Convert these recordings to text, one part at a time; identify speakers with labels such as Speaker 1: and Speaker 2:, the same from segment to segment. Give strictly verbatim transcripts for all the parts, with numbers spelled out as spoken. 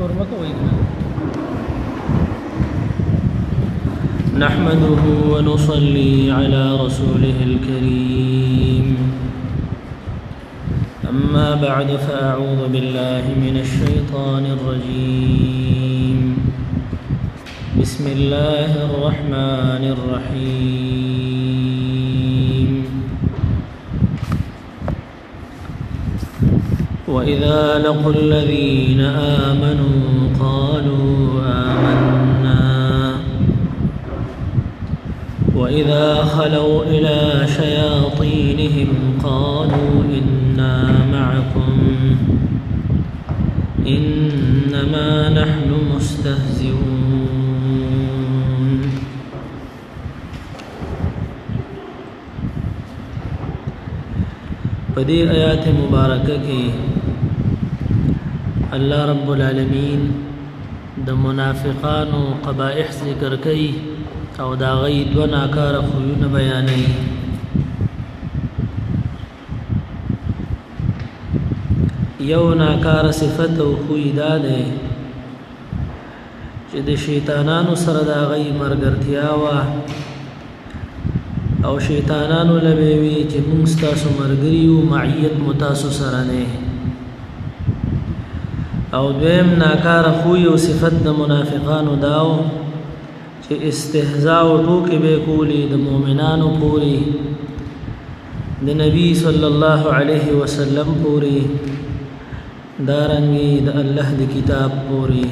Speaker 1: نحمده ونصلي على رسوله الكريم أما بعد فأعوذ بالله من الشيطان الرجيم بسم الله الرحمن الرحيم وإذا لقوا الذين آمنوا قالوا آمنا وإذا خلوا إلى شياطينهم قالوا إنا معكم إنما نحن مستهزئون بدي آيات مباركة کی الله رب العالمین د منافقانو قبائح ذکر کئی او دا غي دو ناکار خویونه بیانوي یو ناکار صفت او خوی دا ده چې د شیطانانو سره دا غي مرګرتیا وا او شیطانانو لبوي چې موږ تاسو مرګريو معیت متاسو سره نه او دویم ناکار خوی او صفت د منافقانو داو چې استهزاء او ټوکې به کولی د مؤمنانو پوری د نبی صلی الله علیه وسلم پوری دارنګي د الله د کتاب پوری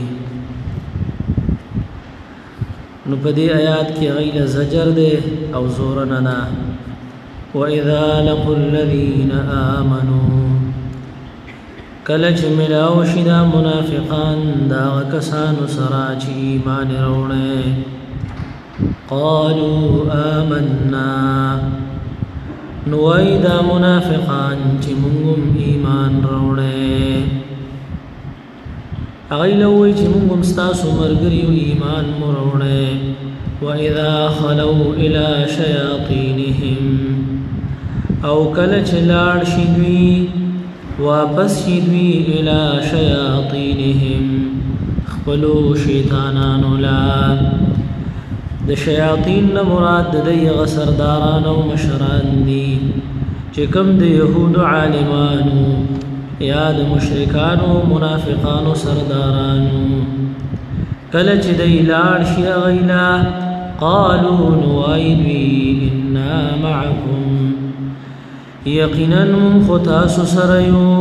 Speaker 1: نو په دې آیات کې غیل زجر ده او زور نه نه واذا لقوا الذين امنوا کله چې ملاو شدا منافقان دا کسانو سره چې ایمان وروړي قالوا آمنا نوائدا منافقان چې موږ ایمان وروړي اغیلوي چې موږ ستاسو مرګري ایمان وروړي واذا خلوا الى شياطينهم او کله چې لاړ شي دوی واپس شدوی الى شیاطینهم خپلو شیطانانو لا د شیاطین مراد د دیغ سرداران او مشران دی چې کوم د يهود عالمانو یا د مشرکانو منافقانو سردارانو کله چې دی لاړ شي غیلا قالوا نوایدوی انا معكم یقینا خطاس سریو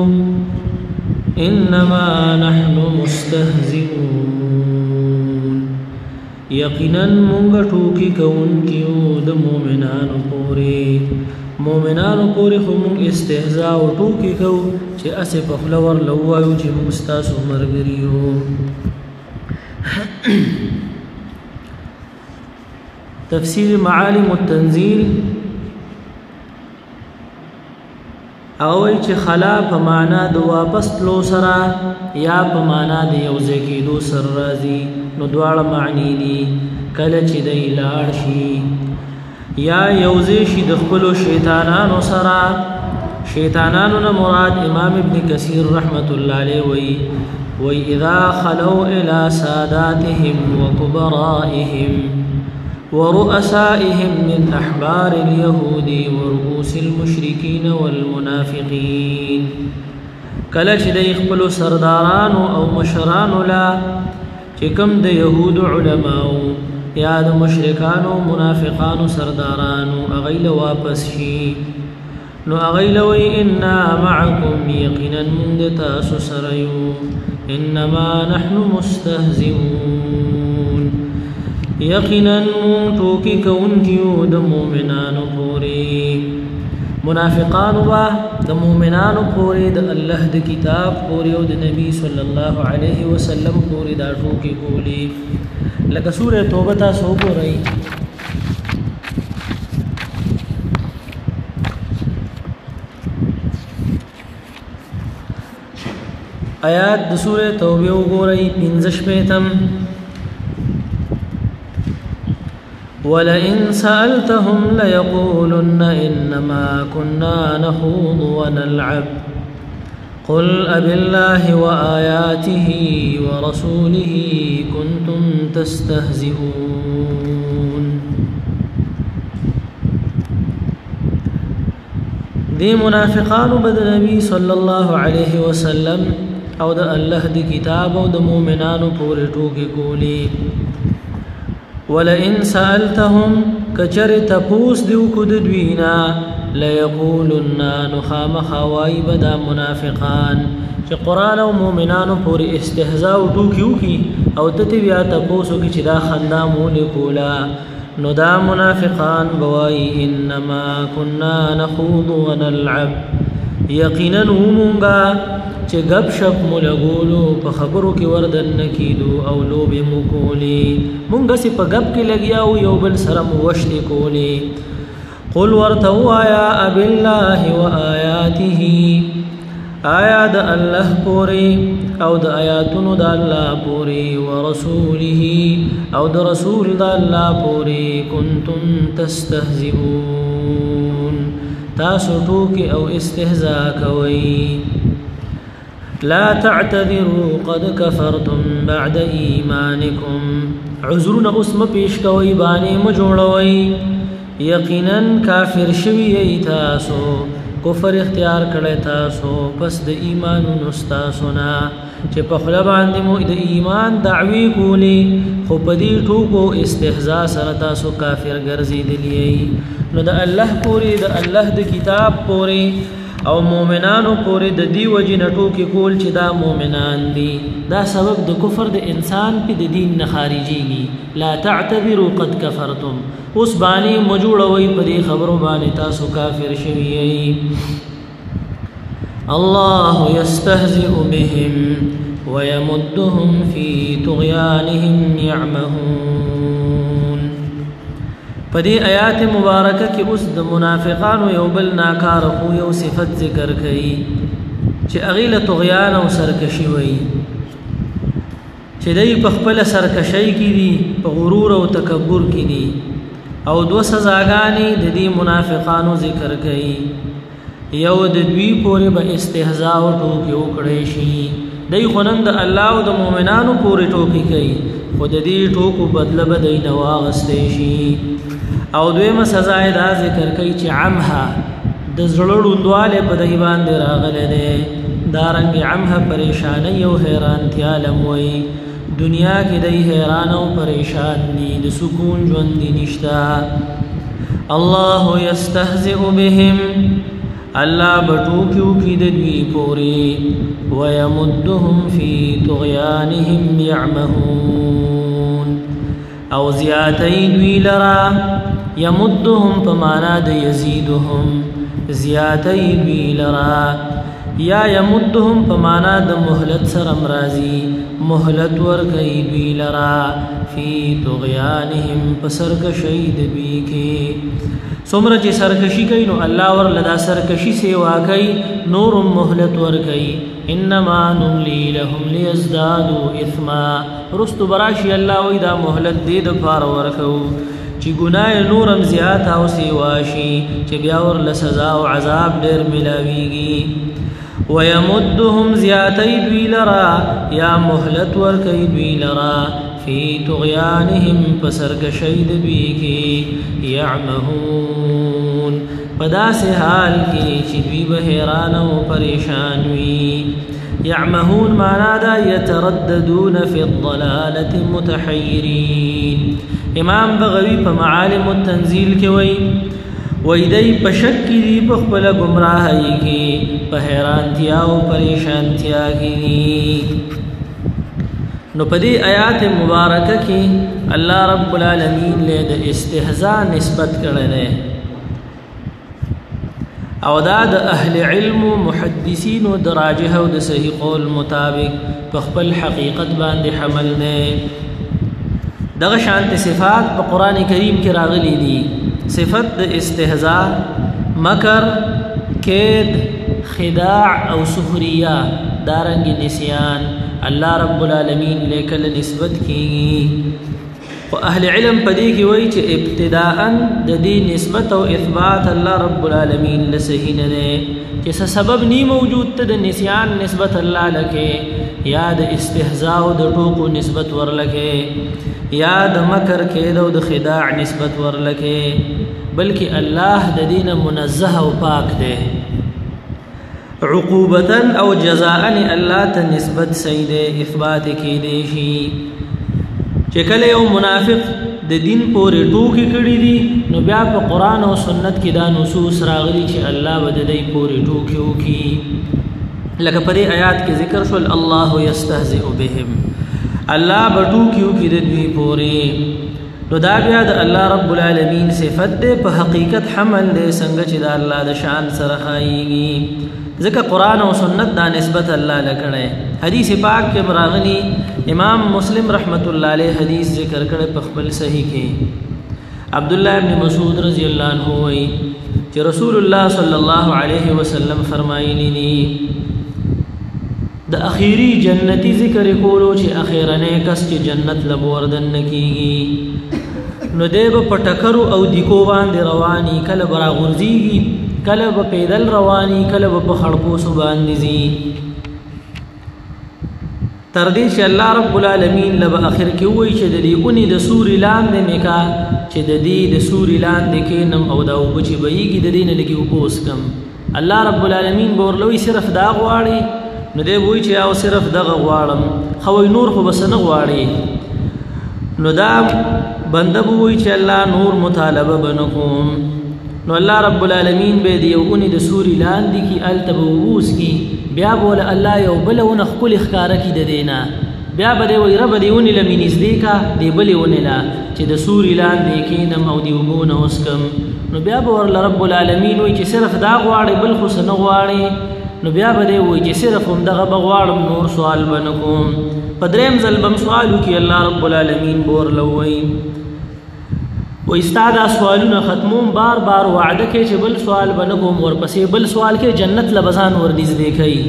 Speaker 1: انما نحن مستهزئون یقینا مونږ ټوکی کوونکیو د مؤمنانو پوری مؤمنانو پوری هم استهزاء او ټوکی کو چې اسه په فلور لوایو چې موږ تاسو مرګریو تفسیر معالم التنزيل او چې خلا په معنا د واپس تلو سره یا په معنا د یو ځای دو سر راځي نو دواړه معنی دي کله چې د لاړ شي یا یو ځای شي د خپل شیطانانو سره شیطانانو نه مراد امام ابن کثیر رحمت الله علیه وی وی اذا خلوا الى ساداتهم وكبرائهم ورؤسائهم من أحبار اليهود ورؤوس المشركين والمنافقين کله چې د خپل سردارانو او مشرانو لا چې کوم د يهود علماو یا د مشرکانو منافقانو سردارانو اغیل واپس شي نو اغیل وی انا معكم یقینا من تاسو سره یو انما نحن مستهزئون یقینا ټوکی کوونکیو د مؤمنانو پوری منافقان وا د مؤمنانو پوری د الله د کتاب پوری او د نبی صلی الله علیه وسلم پوری دا ټوکی کولی لکه سوره توبه تاسو وګورئ آیات د سوره توبه وګورئ پنځه شپږم ولئن سألتهم ليقولن إنما كنا نخوض ونلعب قل أبالله وآياته ورسوله كنتم تستهزئون. دی منافقانو بد نبی صلی الله علیه وسلم او د الله دی کتاب او د مؤمنانو پورې ټوکی کولی. ولئن سألتهم کچر تپوس دیو کو د دوینا ليقولن نخام خوای بدا منافقان چې قران او مؤمنانو پورې استهزاء او ټوکیو کی او ته بیا تپوسو کی چې دا خندا مول کولا نو دا منافقان بوای انما كنا نخوض ونلعب یقینا مونږه چې غب شپ ملګولو په خبرو کې وردن نکیدو او لوب مکولی مونږه سي په غب کې لګیاو یو بل سره موشت کولی. قل ورتوا يا أبي الله وآياته آیا د الله پوری او د آیاتونو د الله پوری ورسوله او د رسول د الله پوری کنتم تستهزئون تاسو ټوکی او استهزاء کوي. لا تعتذروا قد كفرتم بعد ایمانکم عذرنا اسم پیش کوي باندې مجوړوي یقینا کافر شوی تاسو کفر اختیار کړی تاسو پس د ایمان نستاسو نه چې په خپل باندې مو د ایمان دعوی کولی خو په دې ټوکو استهزاء سره تاسو کافر ګرځیدلی. نو د الله پوری د الله د کتاب پوری او مؤمنانو پوری د دی وجه ټوکی کول چې دا مؤمنان دي دا سبب د کفر د انسان په د دین نه خارجيږي. لا تعتذروا قد كفرتم اوس باندې مجوړوي په دې خبرو باندې تاسو کافر شوي. الله يستهزئ بهم ويمدهم في طغيانهم يعمهون. په دې آیات مبارکه کې اوس د منافقانو یو بل ناکار خو یو صفت ذکر کړي چې اغیله طغیان او سرکشي وي چې دای په خپل سرکشي کې دي په غرور او تکبر کې دي او دو سزاګانی د دې منافقانو ذکر کړي. یو د دوی پورې به استهزاء او ټوکی وکړي شي دای خنند الله او د مؤمنانو پورې ټوکی کوي خو د دې ټوکو بدله به دای نه واغستې شي. او دویمه سزا یې دا ذکر کوي چې عمها د زړه ړوندواله په دای باندې راغله ده دارنګ عمها پریشانی او حیرانتیا لموي دنیا کې دای حیران او پریشان دي د سکون ژوند نشتا. الله یستهزئ بهم الله بټوکیو کې د دوی پوری ويمدهم فی طغیانهم یعمهون او زیاتی دوی لرا یمدهم پمانا د یزیدهم زیاتی دوی لرا یا یمدهم پمانا د مهلت سرم رازی مهلت ورکی دوی لرا فی طغیانهم پسرکشی دوی کی سمره چې سرکشی کوي نو الله ور لدا سرکشی سیوا کوي نور مهلت ور کوي. انما نملی لهم ليزدادوا اثما رست براشي الله وې دا مهلت دې د فار ورکو چې ګناه نورم زیات او سیوا شي چې بیا ور له سزا او عذاب ډېر ملاويږي. ويمدهم زیاتې دوی لرا یا مهلت ور کوي دوی لرا فی طغیانهم پسرکشی دوی کی یعمهون پدا سے حال کی چې دوی به حیران او پریشان وي. یعمهون معنا دا یترددون فی الضلالة متحیرین. امام بغوی په معالم التنزیل کې وایي وای دی په شک کې دی په خپل گمراهی کې په حیرانتیا او پریشانتیا کې. نو په دې آیات مبارکه کې الله رب العالمین له د استهزاء نسبت کړی دی او دا د اهل علم محدثین او دراجه او د صحیح قول مطابق په خپل حقیقت باندې حمل نه. دغه شانت صفات په قران کریم کې راغلي دي صفت د استهزاء مکر کید خداع او سخريه دارنګ نسیان الله رب العالمین لیکل نسبت کی خو اهل علم پدې کې وایي چې ابتداءً د دې نسبت او اثبات الله رب العالمین له صحیح نه ده چې سبب نی موجود ته د نسیان نسبت الله لکه یا د استهزاء او د ټوکو نسبت ورلکه یا د مکر کېد او د خداع نسبت ورلکه بلکې الله د دین منزه او پاک ده عقوبتا او جزاء الله ته نسبت سیده اثبات کې دی شي چې کله یو منافق د دین پورې ټوکی کړی دي نو بیا په قران او سنت کې دا نصوص راغلي چې الله بده دی پورې ټوکی وکي لکه په آیات کې ذکر شول الله یستهزئ بهم الله بټوکی وکي د دوی پورې نو دا بیا د الله رب العالمین صفت ده په حقیقت حمل ده څنګه چې د الله د شان سره خایي ذکر قرآن و سنت دا نسبت اللہ لکڑے حدیث پاک کے براغنی امام مسلم رحمت اللہ علیہ حدیث ذکر کڑے پخبل صحیح کے عبداللہ ابن مسعود رضی اللہ عنہ ہوئی کہ رسول اللہ صلی اللہ علیہ وسلم فرمائنی نی دا اخیری جنتی ذکر کولو چی اخیرنے کس چی جنت لبوردن نکیگی نو دیب پٹکرو او دیکو باند روانی کل برا غرزیگی کله په پیدل رواني کله په خړپو سبان دي تر دې چې الله رب العالمین لب اخر کې وایي چې د دې اونې د سوري لاندې میکا چې د دې د سوري لاندې کې نم او دا وبچي بېږي د دې نه لګي وپوس کم الله رب العالمین بورلوي صرف دا غواړي نو دې وایي چې او صرف دغه غواړم خو نور خو بس نه غواړي نو دا بنده وایي چې الله نور مطالبه بنکوم نو الله رب العالمین به دی اونې د سوري لاندې کی التبوس کی بیا بول الله یو بلونه خپل اخکار کی د دینا بیا به دی وی رب دی اونې لمینځ دی کا دی بلونه لا چې د سوري لاندې کې نم او دی وګونه وسکم نو بیا به ور رب العالمین وی چې صرف دا غواړي بل خو سن غواړي نو بیا به دی وی چې صرف هم دغه بغواړم نور سوال بنکوم پدریم ظلم سوالو کی الله رب العالمین بور لوی و استاد سوالونه ختموم بار بار وعده کې چې بل سوال بنکوم ورپسې بل سوال کې جنت لبزان ورنيز دی کوي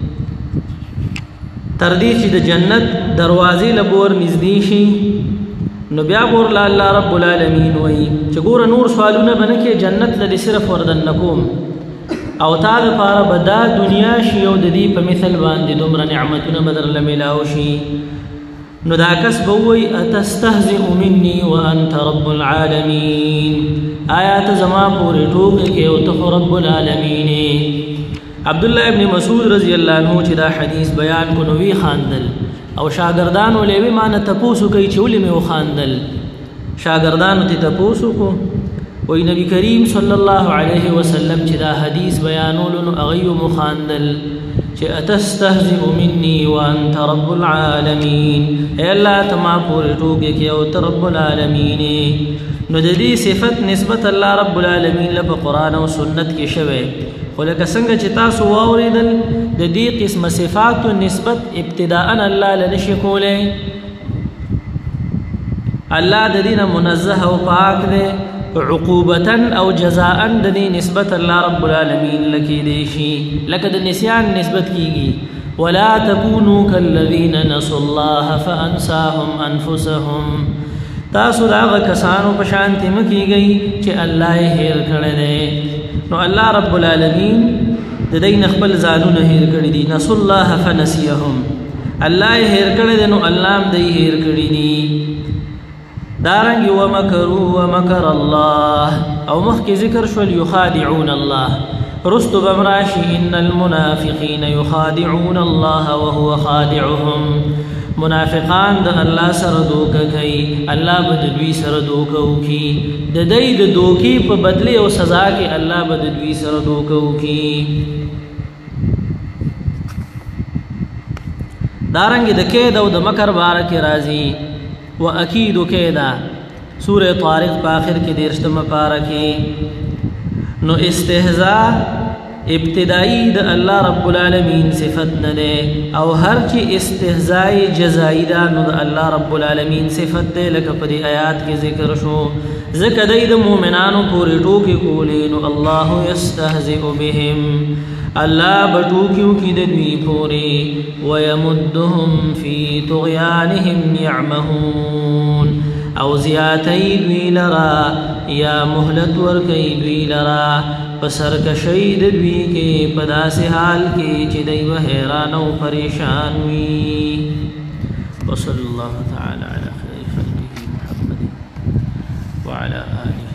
Speaker 1: تر دې چې د جنت دروازې لبور نږدې شي نو بیا ور الله رب العالمین وای چې ګور نور سوالونه بنکې جنت لدې صرف وردن نکوم او تعالی لپاره بدا دنیا شي او د دې په مثل باندې دومره نعمتونه بدر لملاو شي نو دا کس بوئی اتستهزئ منی وانت رب العالمین آیات زما پوری ټوکې کې او ته رب العالمین عبداللہ ابن مسعود رضی اللہ عنہ چې دا حدیث بیان کو نو وی خاندل او شاگردانو لوي مان تپوسو کوي چې ولې مې خاندل شاگردانو ته تپوسو کو وی نبی کریم صلی الله علیه وسلم چې دا حدیث بیانولو نو اغیو مخاندل چې اتستهزئ منی وانت رب العالمین اے الله تما پوری ټوکې کې او ته رب العالمین نو د دې صفت نسبت الله رب العالمین له قرآن او سنت کې شوه خو لکه څنګه چې تاسو واوریدل د دې قسم صفات او نسبت ابتداء الله لنشي کوله الله د دینه منزه او پاک دی عقوبتا او جزاء د دې نسبت الله رب العالمین لکی دی شي لکه د نسیان نسبت کیږي ولا تكونوا كالذين نسوا الله فانساهم انفسهم تاسو دا کسانو په شانتی مکیږي چې الله یې هیر کړی دی نو الله رب العالمین د دې خپل ځانونه هیر کړی دي نسوا الله فنسيهم الله یې هیر کړی دی نو الله هم دې هیر کړی دي دارنگی ومکروا ومکر الله او مخی ذکر شول یخادعون الله رستو بمراشی ان المنافقین یخادعون الله وهو خادعهم منافقان د الله سره دوکه کوي الله به دوی سره دوکه وکي د دې د دوکي په بدله او سزا کې الله به دوی سره دوکه وکي دارنگی د کید او د مکر بارک راضی واكيد كيدا سوره طارق په اخر کې دیرشتم پارا کې نو استهزاء ابتدائی د الله رب العالمین صفت نه او هر چې استهزاء جزائی دا نو د الله رب العالمین صفت ده لکه په آیات کې ذکر شو ذکر د مؤمنانو پورې ټوکې کولې نو الله یستهزئ بهم الله بټوکیو کې د دوی پورې ويمدهم فی طغیانهم یعمهون او زیاتی دوی لرا یا مهلت ورکی دوی لرا پسر کشید دوی کے پداس حال کی چی دیو حیران و پریشان وی وصلی اللہ تعالی علی خیر خلقه محمد وعلى آله